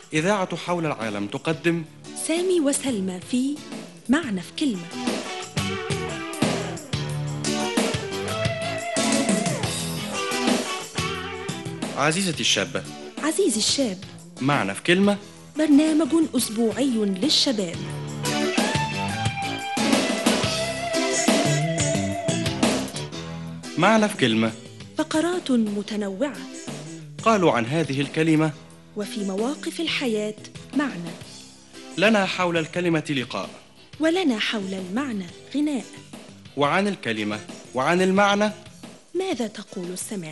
إذاعة حول العالم تقدم سامي وسلمى في معنى في كلمة. عزيزتي الشابة، عزيزي الشاب، معنى في كلمة، برنامج أسبوعي للشباب. معنى في كلمة. فقرات متنوعة قالوا عن هذه الكلمة: وفي مواقف الحياة معنى، لنا حول الكلمة لقاء، ولنا حول المعنى غناء. وعن الكلمة وعن المعنى ماذا تقول السماء؟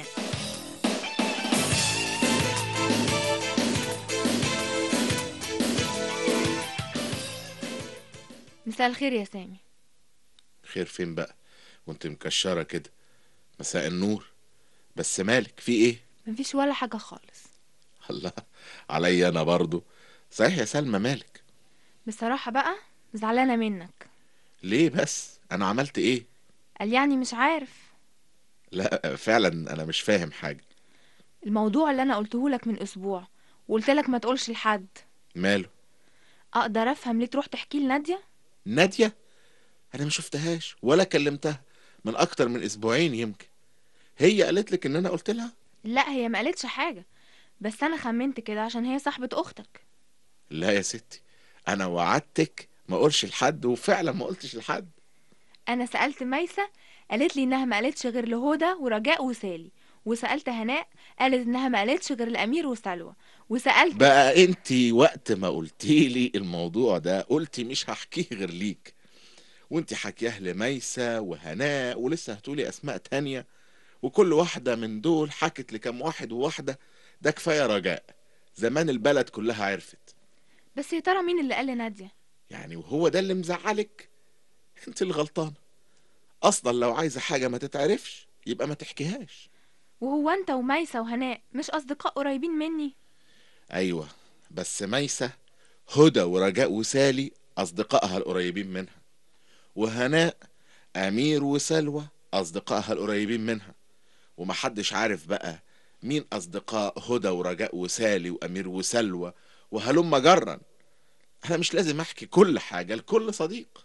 مساء الخير يا سامي. خير فين بقى وانت مكشرة كده؟ مساء النور. بس مالك في ايه؟ مفيش ولا حاجة خالص. الله، عليا انا برضو. صحيح يا سلمى، مالك؟ بصراحة بقى زعلانة منك. ليه بس؟ انا عملت ايه؟ قال يعني مش عارف. لا فعلا انا مش فاهم حاجة. الموضوع اللي انا قلته لك من اسبوع وقلت لك ما تقولش لحد، ماله؟ اقدر افهم ليه تروح تحكي لنادية؟ نادية؟ انا ما شفتهاش ولا كلمتها من اكتر من اسبوعين يمكن. هي قالت لك ان انا قلت لها؟ لا هي ما قالتش حاجة، بس انا خمنت كده عشان هي صاحبة اختك. لا يا ستي، انا وعدتك ما اقولش لحد وفعلا ما قلتش لحد. انا سألت ميسة قالت لي انها ما قالتش غير لهدى ورجاء وسالي، وسألت هناء قالت انها ما قالتش غير الامير وسلوى، وسألت بقى انتي وقت ما قلتي لي الموضوع ده قلتي مش هحكيه غير ليك، وانتي حكياه لميسة وهناء ولسه هتقولي اسماء تانية، وكل واحدة من دول حكت لكم واحد وواحدة. ده كفاية رجاء، زمان البلد كلها عرفت. بس يا ترى مين اللي قال لنادية؟ يعني وهو ده اللي مزعلك؟ انت اللي غلطانة. اصلا لو عايزة حاجة ما تتعرفش يبقى ما تحكيهاش. وهو انت وميسة وهناء مش اصدقاء قريبين مني؟ ايوه، بس ميسة، هدى ورجاء وسالي اصدقائها القريبين منها، وهناء امير وسلوى اصدقائها القريبين منها، ومحدش عارف بقى مين اصدقاء هدى ورجاء وسالي وامير وسلوى وهلم جرا. انا مش لازم احكي كل حاجة لكل صديق.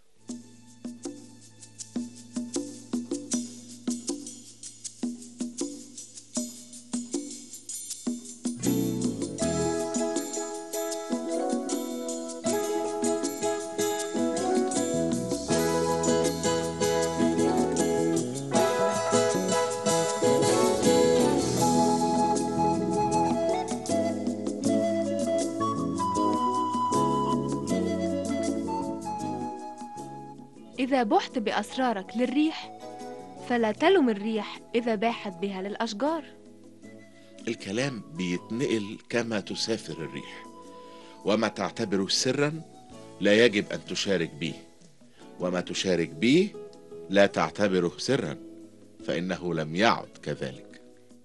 إذا بحت بأسرارك للريح فلا تلم الريح إذا باحت بها للأشجار. الكلام بيتنقل كما تسافر الريح، وما تعتبره سرا لا يجب ان تشارك به، وما تشارك به لا تعتبره سرا فانه لم يعد كذلك.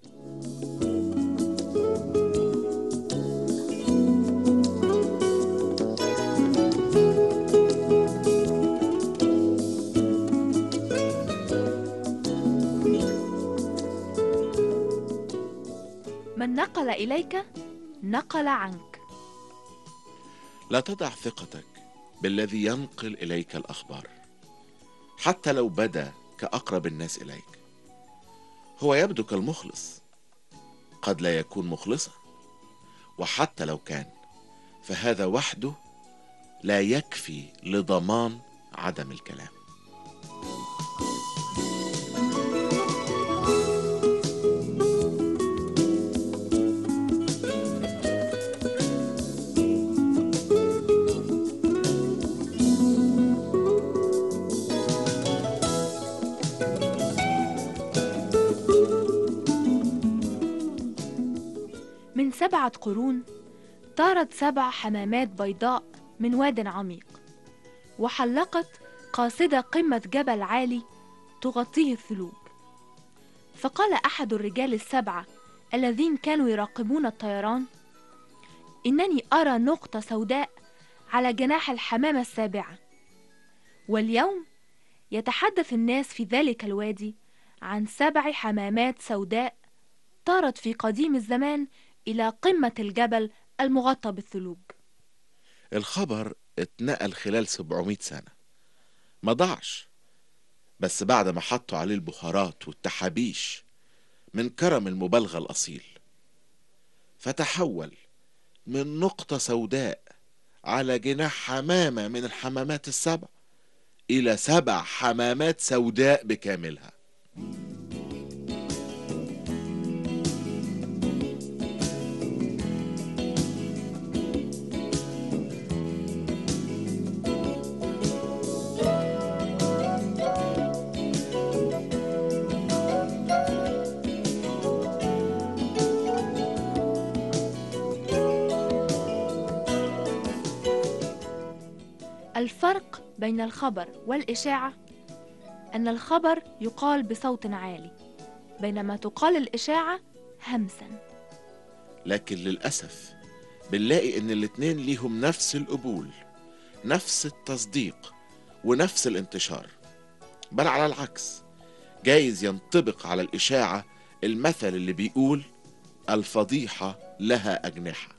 من نقل إليك نقل عنك. لا تضع ثقتك بالذي ينقل إليك الأخبار حتى لو بدا كأقرب الناس إليك. هو يبدو كالمخلص، قد لا يكون مخلصا، وحتى لو كان فهذا وحده لا يكفي لضمان عدم الكلام. من 7 قرون طارت 7 حمامات بيضاء من واد عميق، وحلقت قاصدة قمة جبل عالي تغطيه الثلوج. فقال أحد الرجال ال7 الذين كانوا يراقبون الطيران: إنني أرى نقطة سوداء على جناح الحمامة ال7. واليوم يتحدث الناس في ذلك الوادي عن 7 حمامات سوداء طارت في قديم الزمان إلى قمة الجبل المغطى بالثلوج. الخبر اتنقل خلال 700 سنة، ما ضاعش، بس بعد ما حطوا عليه البخارات والتحابيش من كرم المبالغة الأصيل، فتحول من نقطة سوداء على جناح حمامة من الحمامات السبع إلى 7 حمامات سوداء بكاملها. الفرق بين الخبر والإشاعة أن الخبر يقال بصوت عالي، بينما تقال الإشاعة همساً. لكن للأسف بنلاقي إن الاتنين ليهم نفس القبول، نفس التصديق، ونفس الانتشار. بل على العكس، جايز ينطبق على الإشاعة المثل اللي بيقول الفضيحة لها أجنحة.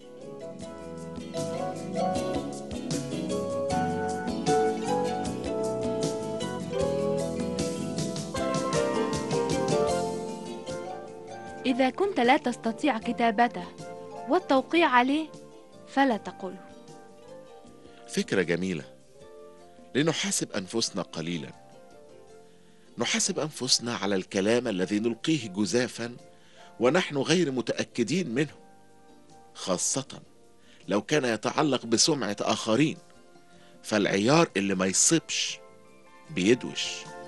إذا كنت لا تستطيع كتابته والتوقيع عليه فلا تقله. فكرة جميلة، لنحاسب أنفسنا قليلا، نحاسب أنفسنا على الكلام الذي نلقيه جزافا ونحن غير متأكدين منه، خاصة لو كان يتعلق بسمعة آخرين، فالعيار اللي ما يصيبش بيدوش.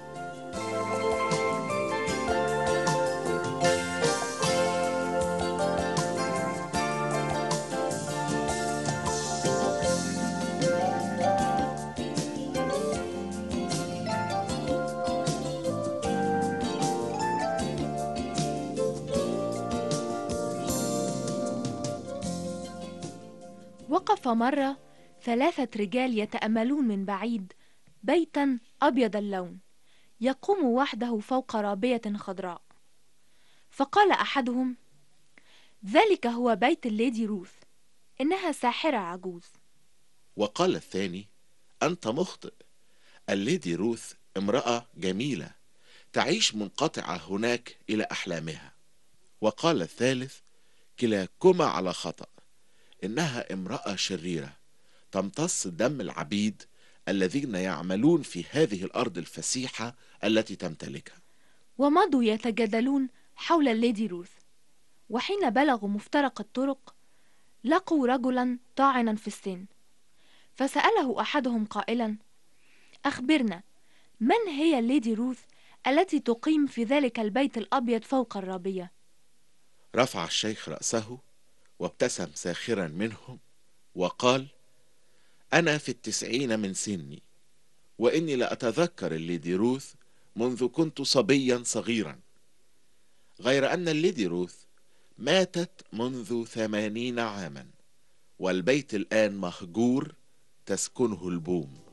وقف مرة 3 رجال يتأملون من بعيد بيتا أبيض اللون يقوم وحده فوق رابية خضراء، فقال أحدهم: ذلك هو بيت الليدي روث، إنها ساحرة عجوز. وقال الثاني: أنت مخطئ، الليدي روث امرأة جميلة تعيش منقطعة هناك إلى أحلامها. وقال الثالث: كلاكما على خطأ، إنها امرأة شريرة تمتص دم العبيد الذين يعملون في هذه الأرض الفسيحة التي تمتلكها. ومضوا يتجادلون حول الليدي روث، وحين بلغوا مفترق الطرق لقوا رجلا طاعنا في السن، فسأله أحدهم قائلا: أخبرنا، من هي الليدي روث التي تقيم في ذلك البيت الأبيض فوق الرابية؟ رفع الشيخ رأسه وابتسم ساخرا منهم وقال: أنا في 90 من سني، وإني لأتذكر الليدي روث منذ كنت صبيا صغيرا، غير أن الليدي روث ماتت منذ 80 عاما، والبيت الآن مهجور تسكنه البوم.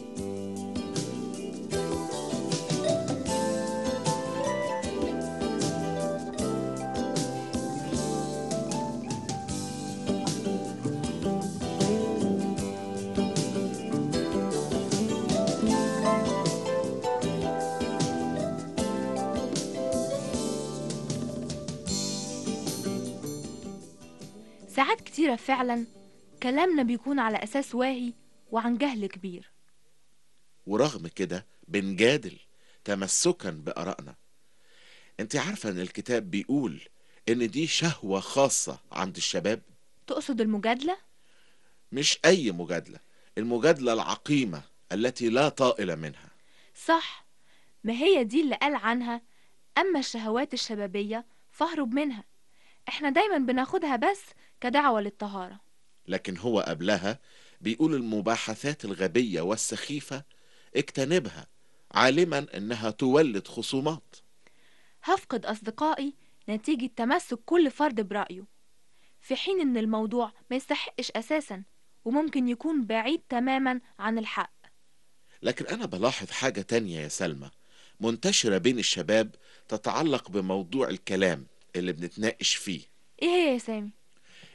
ساعات كتيرة فعلا كلامنا بيكون على أساس واهي وعن جهل كبير، ورغم كده بنجادل تمسكا بآرائنا. انت عارفة ان الكتاب بيقول ان دي شهوة خاصة عند الشباب؟ تقصد المجادلة؟ مش اي مجادلة، المجادلة العقيمة التي لا طائل منها. صح، ما هي دي اللي قال عنها: أما الشهوات الشبابية فاهرب منها. احنا دايما بناخدها بس كدعوة للطهارة، لكن هو قبلها بيقول المباحثات الغبية والسخيفة اجتنبها، عالما انها تولد خصومات. هفقد أصدقائي نتيجة تمسك كل فرد برأيه، في حين إن الموضوع ما يستحقش أساسا وممكن يكون بعيد تماما عن الحق. لكن أنا بلاحظ حاجة تانية يا سلمى منتشرة بين الشباب تتعلق بموضوع الكلام اللي بنتناقش فيه. إيه هي يا سامي؟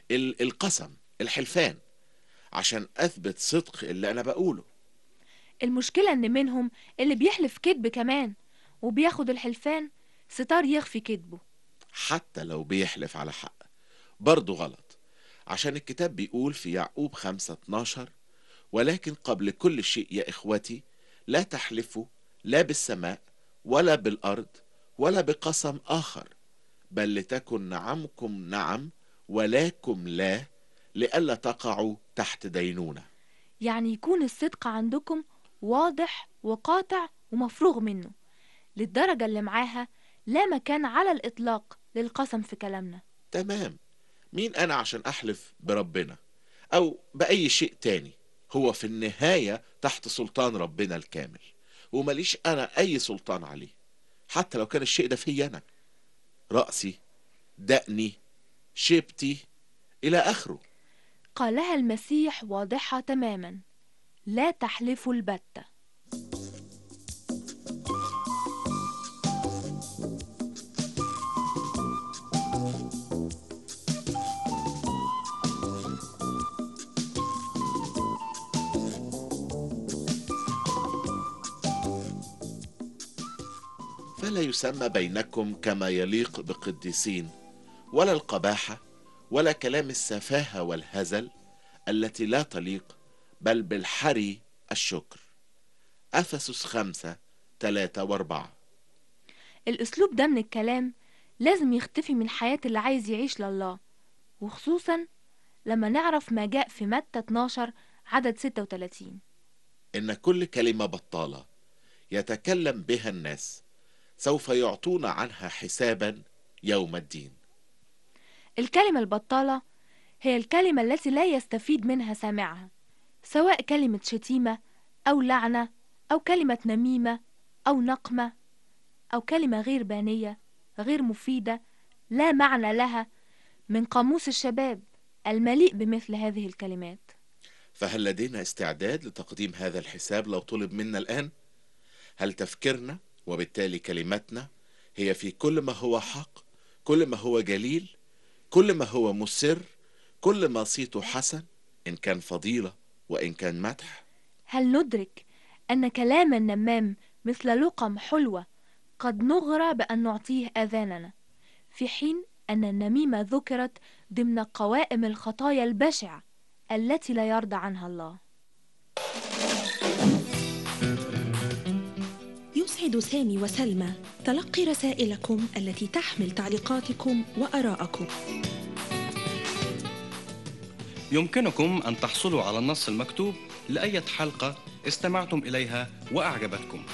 القسم، الحلفان، عشان أثبت صدق اللي أنا بقوله. المشكلة إن منهم اللي بيحلف كذب كمان، وبياخد الحلفان ستار يخفي كذبه. حتى لو بيحلف على حق برضه غلط، عشان الكتاب بيقول في يعقوب 5:12: ولكن قبل كل شيء يا إخوتي لا تحلفوا لا بالسماء ولا بالأرض ولا بقسم آخر، بل لتكن نعمكم نعم ولاكم لا، لئلا تقعوا تحت دينونة. يعني يكون الصدق عندكم واضح وقاطع ومفروغ منه، للدرجة اللي معاها لا مكان على الإطلاق للقسم في كلامنا. تمام. مين أنا عشان أحلف بربنا أو بأي شيء تاني؟ هو في النهاية تحت سلطان ربنا الكامل، ومليش أنا أي سلطان عليه، حتى لو كان الشيء ده فيا أنا، رأسي، دقني، شيبتي، إلى آخره. قالها المسيح واضحة تماما: لا تحلفوا البتة. فلا يسمى بينكم كما يليق بقديسين، ولا القباحة ولا كلام السفاهة والهزل التي لا تليق، بل بالحري الشكر. أفسس 5:3-4. الأسلوب ده من الكلام لازم يختفي من حياة اللي عايز يعيش لله، وخصوصا لما نعرف ما جاء في متى 12:36: إن كل كلمة بطالة يتكلم بها الناس سوف يعطون عنها حسابا يوم الدين. الكلمة البطالة هي الكلمة التي لا يستفيد منها سامعها، سواء كلمة شتيمة أو لعنة أو كلمة نميمة أو نقمة أو كلمة غير بانية غير مفيدة لا معنى لها، من قاموس الشباب المليء بمثل هذه الكلمات. فهل لدينا استعداد لتقديم هذا الحساب لو طلب منا الآن؟ هل تفكيرنا وبالتالي كلماتنا هي في كل ما هو حق، كل ما هو جليل، كل ما هو مسر، كل ما صيته حسن، إن كان فضيلة وإن كان مدح؟ هل ندرك أن كلام النمام مثل لقم حلوة قد نغرى بأن نعطيه آذاننا، في حين أن النميمة ذكرت ضمن قوائم الخطايا البشعة التي لا يرضى عنها الله؟ يسعد سامي وسلمى تلقي رسائلكم التي تحمل تعليقاتكم وآراءكم. يمكنكم أن تحصلوا على النص المكتوب لأي حلقة استمعتم إليها وأعجبتكم.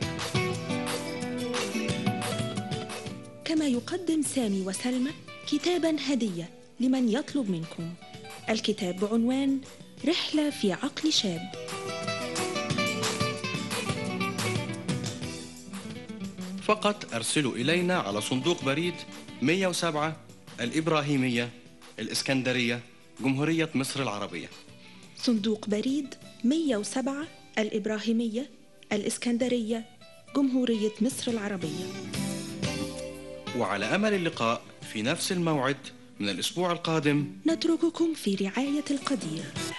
كما يقدم سامي وسلمى كتاباً هدية لمن يطلب منكم. الكتاب بعنوان رحلة في عقل شاب. فقط أرسلوا إلينا على صندوق بريد 107 الإبراهيمية، الإسكندرية، جمهورية مصر العربية. صندوق بريد 107 الإبراهيمية، الإسكندرية، جمهورية مصر العربية. وعلى أمل اللقاء في نفس الموعد من الأسبوع القادم. نترككم في رعاية القدير.